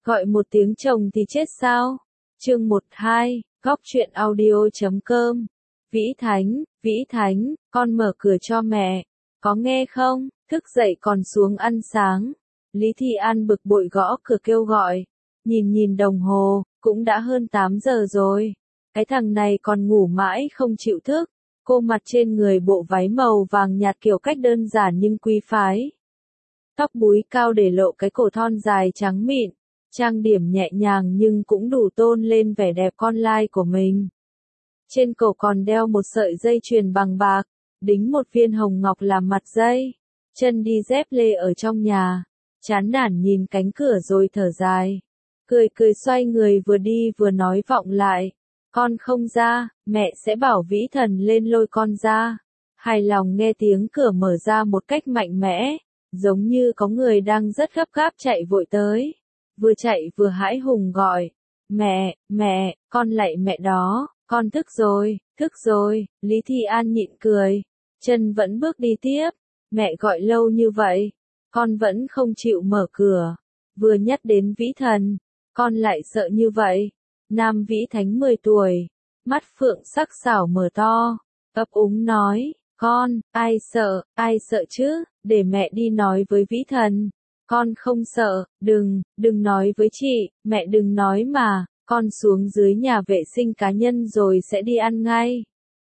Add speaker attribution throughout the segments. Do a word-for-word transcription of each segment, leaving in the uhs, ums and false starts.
Speaker 1: Gọi một tiếng chồng thì chết sao? Chương một hai, góc truyện audio chấm com. Vĩ Thánh, Vĩ Thánh, con mở cửa cho mẹ. Có nghe không? Thức dậy còn xuống ăn sáng. Lý Thi An bực bội gõ cửa kêu gọi. Nhìn nhìn đồng hồ, cũng đã hơn tám giờ rồi. Cái thằng này còn ngủ mãi không chịu thức. Cô mặc trên người bộ váy màu vàng nhạt kiểu cách đơn giản nhưng quý phái. Tóc búi cao để lộ cái cổ thon dài trắng mịn. Trang điểm nhẹ nhàng nhưng cũng đủ tôn lên vẻ đẹp con lai của mình. Trên cổ còn đeo một sợi dây chuyền bằng bạc, đính một viên hồng ngọc làm mặt dây. Chân đi dép lê ở trong nhà, chán nản nhìn cánh cửa rồi thở dài. Cười cười xoay người vừa đi vừa nói vọng lại. Con không ra, mẹ sẽ bảo Vĩ Thần lên lôi con ra. Hài lòng nghe tiếng cửa mở ra một cách mạnh mẽ, giống như có người đang rất gấp gáp chạy vội tới. Vừa chạy vừa hãi hùng gọi, mẹ, mẹ, con lạy mẹ đó, con thức rồi, thức rồi. Lý Thi An nhịn cười, chân vẫn bước đi tiếp, mẹ gọi lâu như vậy, con vẫn không chịu mở cửa. Vừa nhắc đến Vĩ Thần, con lại sợ như vậy. Nam Vĩ Thánh mười tuổi, mắt phượng sắc sảo mở to, ấp úng nói, con, ai sợ, ai sợ chứ, để mẹ đi nói với Vĩ Thần. Con không sợ, đừng, đừng nói với chị, mẹ đừng nói mà, con xuống dưới nhà vệ sinh cá nhân rồi sẽ đi ăn ngay.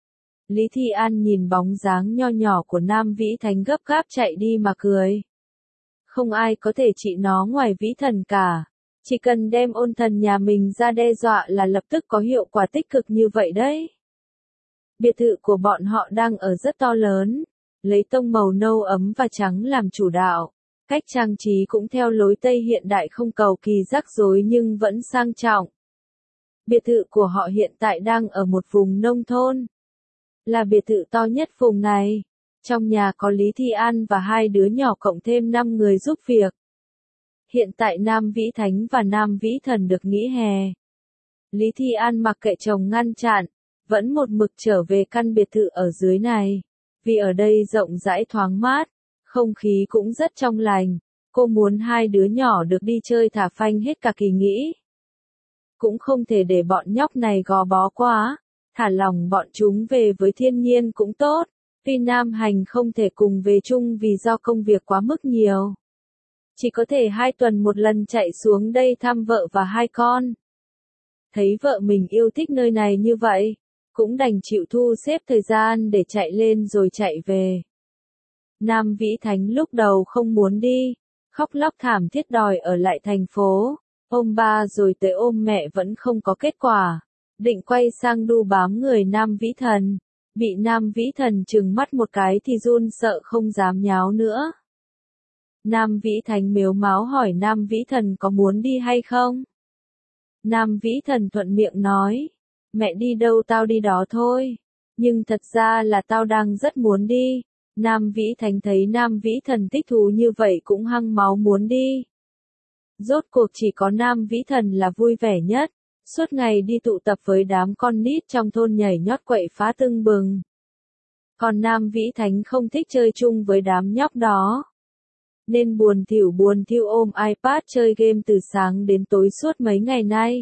Speaker 1: Lý Thi An nhìn bóng dáng nho nhỏ của Nam Vĩ Thánh gấp gáp chạy đi mà cười. Không ai có thể trị nó ngoài Vĩ Thần cả. Chỉ cần đem ôn thần nhà mình ra đe dọa là lập tức có hiệu quả tích cực như vậy đấy. Biệt thự của bọn họ đang ở rất to lớn, lấy tông màu nâu ấm và trắng làm chủ đạo. Cách trang trí cũng theo lối Tây hiện đại không cầu kỳ rắc rối nhưng vẫn sang trọng. Biệt thự của họ hiện tại đang ở một vùng nông thôn. Là biệt thự to nhất vùng này. Trong nhà có Lý Thi An và hai đứa nhỏ cộng thêm năm người giúp việc. Hiện tại Nam Vĩ Thánh và Nam Vĩ Thần được nghỉ hè. Lý Thi An mặc kệ chồng ngăn chặn, vẫn một mực trở về căn biệt thự ở dưới này. Vì ở đây rộng rãi thoáng mát. Không khí cũng rất trong lành, cô muốn hai đứa nhỏ được đi chơi thả phanh hết cả kỳ nghỉ. Cũng không thể để bọn nhóc này gò bó quá, thả lỏng bọn chúng về với thiên nhiên cũng tốt, tuy Nam Hành không thể cùng về chung vì do công việc quá mức nhiều. Chỉ có thể hai tuần một lần chạy xuống đây thăm vợ và hai con. Thấy vợ mình yêu thích nơi này như vậy, cũng đành chịu thu xếp thời gian để chạy lên rồi chạy về. Nam Vĩ Thánh lúc đầu không muốn đi, khóc lóc thảm thiết đòi ở lại thành phố, ôm ba rồi tới ôm mẹ vẫn không có kết quả, định quay sang đu bám người Nam Vĩ Thần, bị Nam Vĩ Thần trừng mắt một cái thì run sợ không dám nháo nữa. Nam Vĩ Thánh mếu máo hỏi Nam Vĩ Thần có muốn đi hay không? Nam Vĩ Thần thuận miệng nói, mẹ đi đâu tao đi đó thôi, nhưng thật ra là tao đang rất muốn đi. Nam Vĩ Thánh thấy Nam Vĩ Thần thích thú như vậy cũng hăng máu muốn đi. Rốt cuộc chỉ có Nam Vĩ Thần là vui vẻ nhất, suốt ngày đi tụ tập với đám con nít trong thôn nhảy nhót quậy phá tưng bừng. Còn Nam Vĩ Thánh không thích chơi chung với đám nhóc đó. Nên buồn thỉu buồn thiu ôm iPad chơi game từ sáng đến tối suốt mấy ngày nay.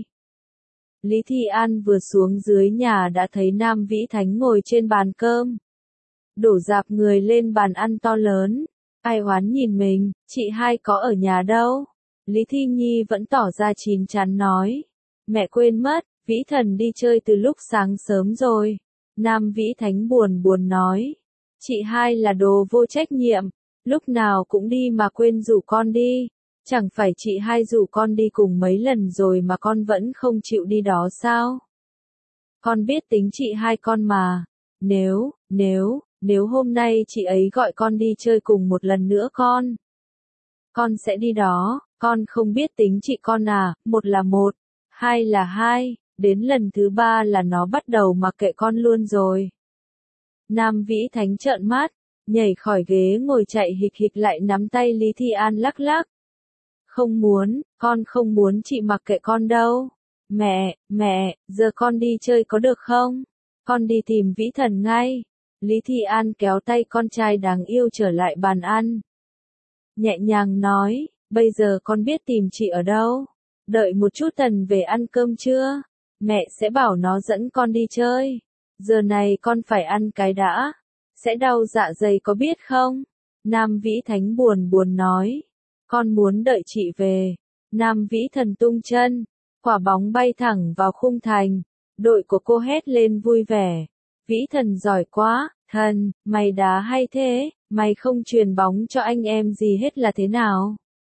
Speaker 1: Lý Thi An vừa xuống dưới nhà đã thấy Nam Vĩ Thánh ngồi trên bàn cơm. Đổ dạp người lên bàn ăn to lớn. Ai oán nhìn mình, chị hai có ở nhà đâu? Lý Thi Nhi vẫn tỏ ra chín chắn nói. Mẹ quên mất, Vĩ Thần đi chơi từ lúc sáng sớm rồi. Nam Vĩ Thánh buồn buồn nói. Chị hai là đồ vô trách nhiệm, lúc nào cũng đi mà quên rủ con đi. Chẳng phải chị hai rủ con đi cùng mấy lần rồi mà con vẫn không chịu đi đó sao? Con biết tính chị hai con mà. Nếu, nếu... Nếu hôm nay chị ấy gọi con đi chơi cùng một lần nữa con. Con sẽ đi đó, con không biết tính chị con à, một là một, hai là hai, đến lần thứ ba là nó bắt đầu mặc kệ con luôn rồi. Nam Vĩ Thánh trợn mắt, nhảy khỏi ghế ngồi chạy hịch hịch lại nắm tay Lý Thi An lắc lắc. Không muốn, con không muốn chị mặc kệ con đâu. Mẹ, mẹ, giờ con đi chơi có được không? Con đi tìm Vĩ Thần ngay. Lý Thi An kéo tay con trai đáng yêu trở lại bàn ăn. Nhẹ nhàng nói, bây giờ con biết tìm chị ở đâu. Đợi một chút Tần về ăn cơm chưa? Mẹ sẽ bảo nó dẫn con đi chơi. Giờ này con phải ăn cái đã. Sẽ đau dạ dày có biết không? Nam Vĩ Thánh buồn buồn nói. Con muốn đợi chị về. Nam Vĩ Thần tung chân. Quả bóng bay thẳng vào khung thành. Đội của cô hét lên vui vẻ. Vĩ Thần giỏi quá, thần, mày đá hay thế, mày không truyền bóng cho anh em gì hết là thế nào?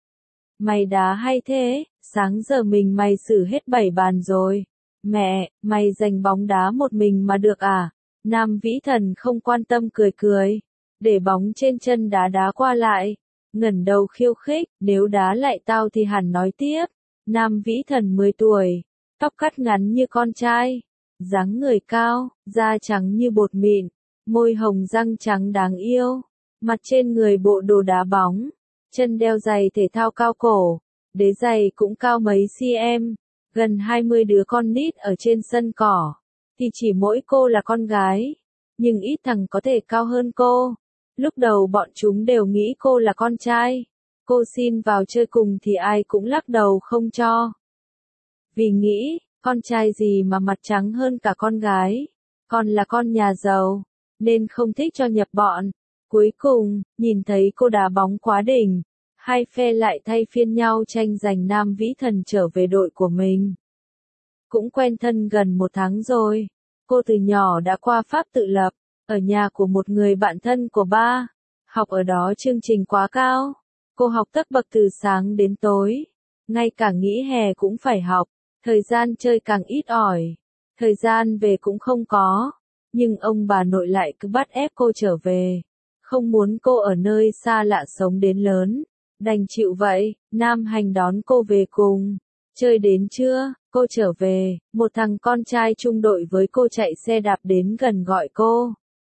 Speaker 1: Mày đá hay thế, sáng giờ mình mày xử hết bảy bàn rồi. Mẹ, mày giành bóng đá một mình mà được à? Nam Vĩ Thần không quan tâm cười cười. Để bóng trên chân đá đá qua lại. Ngẩng đầu khiêu khích, nếu đá lại tao thì hẳn nói tiếp. Nam Vĩ Thần mười tuổi, tóc cắt ngắn như con trai. Dáng người cao, da trắng như bột mịn, môi hồng răng trắng đáng yêu, mặt trên người bộ đồ đá bóng, chân đeo giày thể thao cao cổ, đế giày cũng cao mấy cm, gần hai mươi đứa con nít ở trên sân cỏ, thì chỉ mỗi cô là con gái, nhưng ít thằng có thể cao hơn cô. Lúc đầu bọn chúng đều nghĩ cô là con trai, cô xin vào chơi cùng thì ai cũng lắc đầu không cho. Vì nghĩ, con trai gì mà mặt trắng hơn cả con gái, còn là con nhà giàu, nên không thích cho nhập bọn. Cuối cùng, nhìn thấy cô đá bóng quá đỉnh, hai phe lại thay phiên nhau tranh giành Nam Vĩ Thần trở về đội của mình. Cũng quen thân gần một tháng rồi, cô từ nhỏ đã qua Pháp tự lập, ở nhà của một người bạn thân của ba, học ở đó chương trình quá cao, cô học tất bật từ sáng đến tối, ngay cả nghỉ hè cũng phải học. Thời gian chơi càng ít ỏi, thời gian về cũng không có, nhưng ông bà nội lại cứ bắt ép cô trở về, không muốn cô ở nơi xa lạ sống đến lớn, đành chịu vậy. Nam Hành đón cô về cùng, chơi đến trưa, cô trở về, một thằng con trai chung đội với cô chạy xe đạp đến gần gọi cô.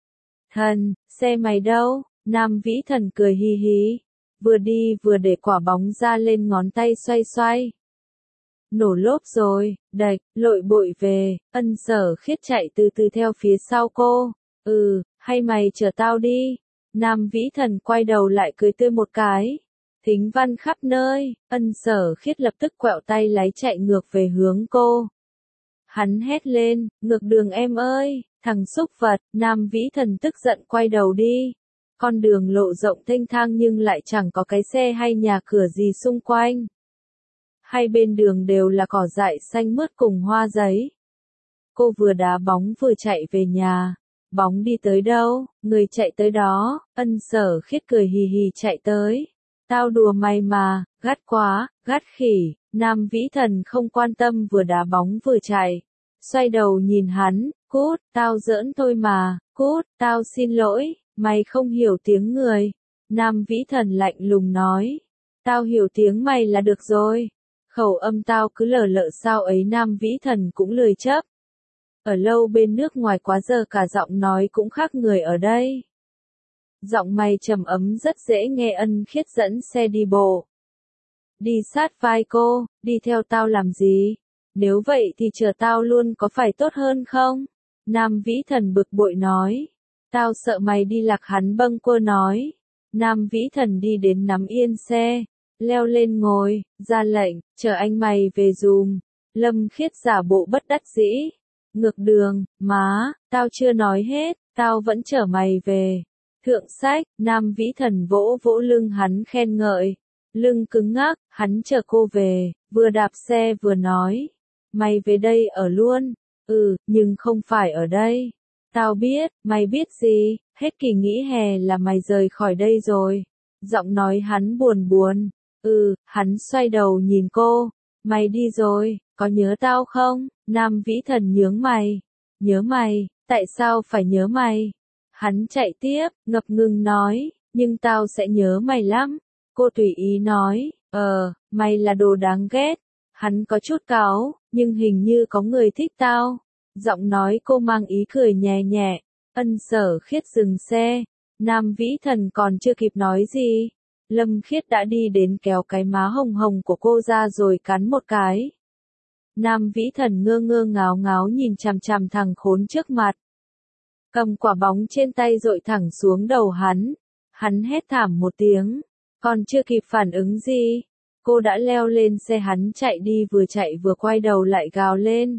Speaker 1: Thần, xe mày đâu? Nam Vĩ Thần cười hi hí, vừa đi vừa để quả bóng ra lên ngón tay xoay xoay. Nổ lốp rồi, đạch, lội bội về, Ân Sở Khiết chạy từ từ theo phía sau cô. Ừ, hay mày chở tao đi. Nam Vĩ Thần quay đầu lại cười tươi một cái. Thính văn khắp nơi, Ân Sở Khiết lập tức quẹo tay lái chạy ngược về hướng cô. Hắn hét lên, ngược đường em ơi, thằng xúc vật. Nam Vĩ Thần tức giận quay đầu đi. Con đường lộ rộng thênh thang nhưng lại chẳng có cái xe hay nhà cửa gì xung quanh. Hai bên đường đều là cỏ dại xanh mướt cùng hoa giấy. Cô vừa đá bóng vừa chạy về nhà. Bóng đi tới đâu, người chạy tới đó. Ân Sở Khiết cười hì hì chạy tới. Tao đùa mày mà, gắt quá, gắt khỉ. Nam Vĩ Thần không quan tâm vừa đá bóng vừa chạy. Xoay đầu nhìn hắn, cút, tao giỡn thôi mà, cút, tao xin lỗi, mày không hiểu tiếng người. Nam Vĩ Thần lạnh lùng nói. Tao hiểu tiếng mày là được rồi. Khẩu âm tao cứ lờ lợ sao ấy. Nam Vĩ Thần cũng lười chấp. Ở lâu bên nước ngoài quá giờ cả giọng nói cũng khác người ở đây. Giọng mày trầm ấm rất dễ nghe. Ân Khiết dẫn xe đi bộ. Đi sát vai cô, đi theo tao làm gì? Nếu vậy thì chờ tao luôn có phải tốt hơn không? Nam Vĩ Thần bực bội nói. Tao sợ mày đi lạc. Hắn bâng quơ nói. Nam Vĩ Thần đi đến nắm yên xe. Leo lên ngồi, ra lệnh, chờ anh mày về dùm. Lâm Khiết giả bộ bất đắc dĩ. Ngược đường, má, tao chưa nói hết, tao vẫn chở mày về. Thượng sách, Nam Vĩ Thần vỗ vỗ lưng hắn khen ngợi. Lưng cứng ngắc, hắn chở cô về, vừa đạp xe vừa nói. Mày về đây ở luôn. Ừ, nhưng không phải ở đây. Tao biết, mày biết gì, hết kỳ nghỉ hè là mày rời khỏi đây rồi. Giọng nói hắn buồn buồn. Ừ, hắn xoay đầu nhìn cô. Mày đi rồi, có nhớ tao không? Nam Vĩ Thần nhướng mày. Nhớ mày, tại sao phải nhớ mày? Hắn chạy tiếp, ngập ngừng nói, nhưng tao sẽ nhớ mày lắm. Cô tùy ý nói, ờ, mày là đồ đáng ghét. Hắn có chút cáu, nhưng hình như có người thích tao. Giọng nói cô mang ý cười nhẹ nhẹ. Ân Sở Khiết dừng xe. Nam Vĩ Thần còn chưa kịp nói gì. Lâm Khiết đã đi đến kéo cái má hồng hồng của cô ra rồi cắn một cái. Nam Vĩ Thần ngơ ngơ ngáo ngáo nhìn chằm chằm thằng khốn trước mặt. Cầm quả bóng trên tay dội thẳng xuống đầu hắn. Hắn hét thảm một tiếng. Còn chưa kịp phản ứng gì. Cô đã leo lên xe hắn chạy đi, vừa chạy vừa quay đầu lại gào lên.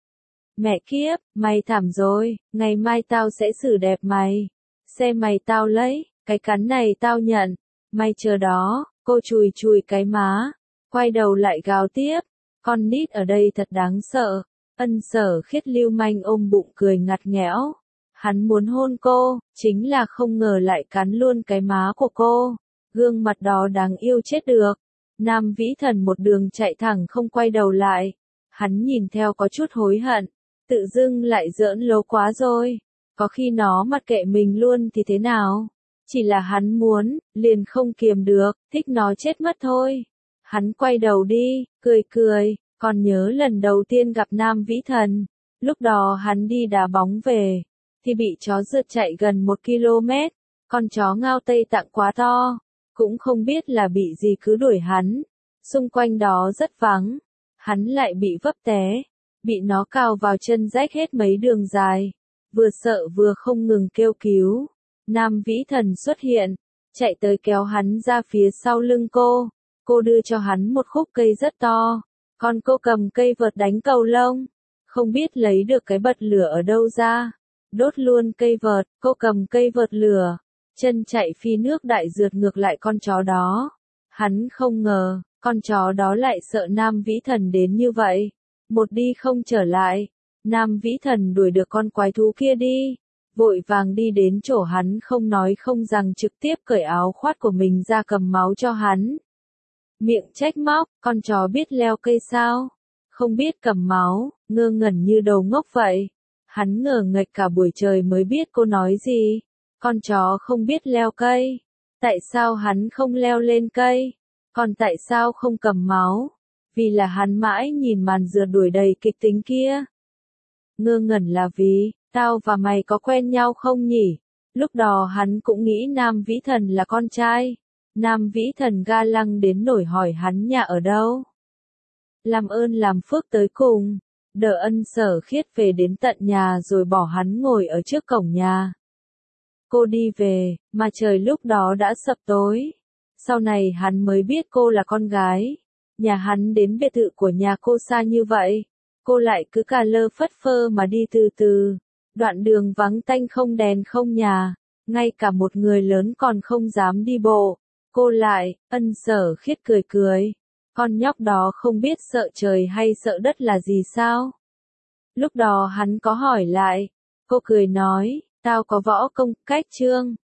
Speaker 1: Mẹ kiếp, mày thảm rồi, ngày mai tao sẽ xử đẹp mày. Xe mày tao lấy, cái cắn này tao nhận. Mày chờ đó, cô chùi chùi cái má, quay đầu lại gào tiếp. Con nít ở đây thật đáng sợ. Ân Sở Khiết lưu manh ôm bụng cười ngặt nghẽo. Hắn muốn hôn cô, chính là không ngờ lại cắn luôn cái má của cô. Gương mặt đó đáng yêu chết được. Nam Vĩ Thần một đường chạy thẳng không quay đầu lại. Hắn nhìn theo có chút hối hận. Tự dưng lại giỡn lố quá rồi. Có khi nó mặc kệ mình luôn thì thế nào? Chỉ là hắn muốn, liền không kiềm được, thích nó chết mất thôi. Hắn quay đầu đi, cười cười, còn nhớ lần đầu tiên gặp Nam Vĩ Thần. Lúc đó hắn đi đá bóng về, thì bị chó rượt chạy gần một ki lô mét. Con chó Ngao Tây Tạng quá to, cũng không biết là bị gì cứ đuổi hắn. Xung quanh đó rất vắng, hắn lại bị vấp té, bị nó cào vào chân rách hết mấy đường dài. Vừa sợ vừa không ngừng kêu cứu. Nam Vĩ Thần xuất hiện, chạy tới kéo hắn ra phía sau lưng cô. Cô đưa cho hắn một khúc cây rất to, còn cô cầm cây vợt đánh cầu lông. Không biết lấy được cái bật lửa ở đâu ra, đốt luôn cây vợt. Cô cầm cây vợt lửa, chân chạy phi nước đại rượt ngược lại con chó đó. Hắn không ngờ, con chó đó lại sợ Nam Vĩ Thần đến như vậy. Một đi không trở lại, Nam Vĩ Thần đuổi được con quái thú kia đi. Vội vàng đi đến chỗ hắn, không nói không rằng trực tiếp cởi áo khoác của mình ra cầm máu cho hắn. Miệng trách móc, con chó biết leo cây sao? Không biết cầm máu, ngơ ngẩn như đầu ngốc vậy. Hắn ngờ nghệch cả buổi trời mới biết cô nói gì. Con chó không biết leo cây. Tại sao hắn không leo lên cây? Còn tại sao không cầm máu? Vì là hắn mãi nhìn màn rượt đuổi đầy kịch tính kia. Ngơ ngẩn là vì, tao và mày có quen nhau không nhỉ? Lúc đó hắn cũng nghĩ Nam Vĩ Thần là con trai. Nam Vĩ Thần ga lăng đến nổi hỏi hắn nhà ở đâu. Làm ơn làm phước tới cùng, đỡ Ân Sở Khiết về đến tận nhà rồi bỏ hắn ngồi ở trước cổng nhà. Cô đi về, mà trời lúc đó đã sập tối. Sau này hắn mới biết cô là con gái. Nhà hắn đến biệt thự của nhà cô xa như vậy. Cô lại cứ cà lơ phất phơ mà đi từ từ. Đoạn đường vắng tanh không đèn không nhà. Ngay cả một người lớn còn không dám đi bộ. Cô lại, Ân Sở Khiết cười cười. Con nhóc đó không biết sợ trời hay sợ đất là gì sao? Lúc đó hắn có hỏi lại. Cô cười nói, tao có võ công, cách trương.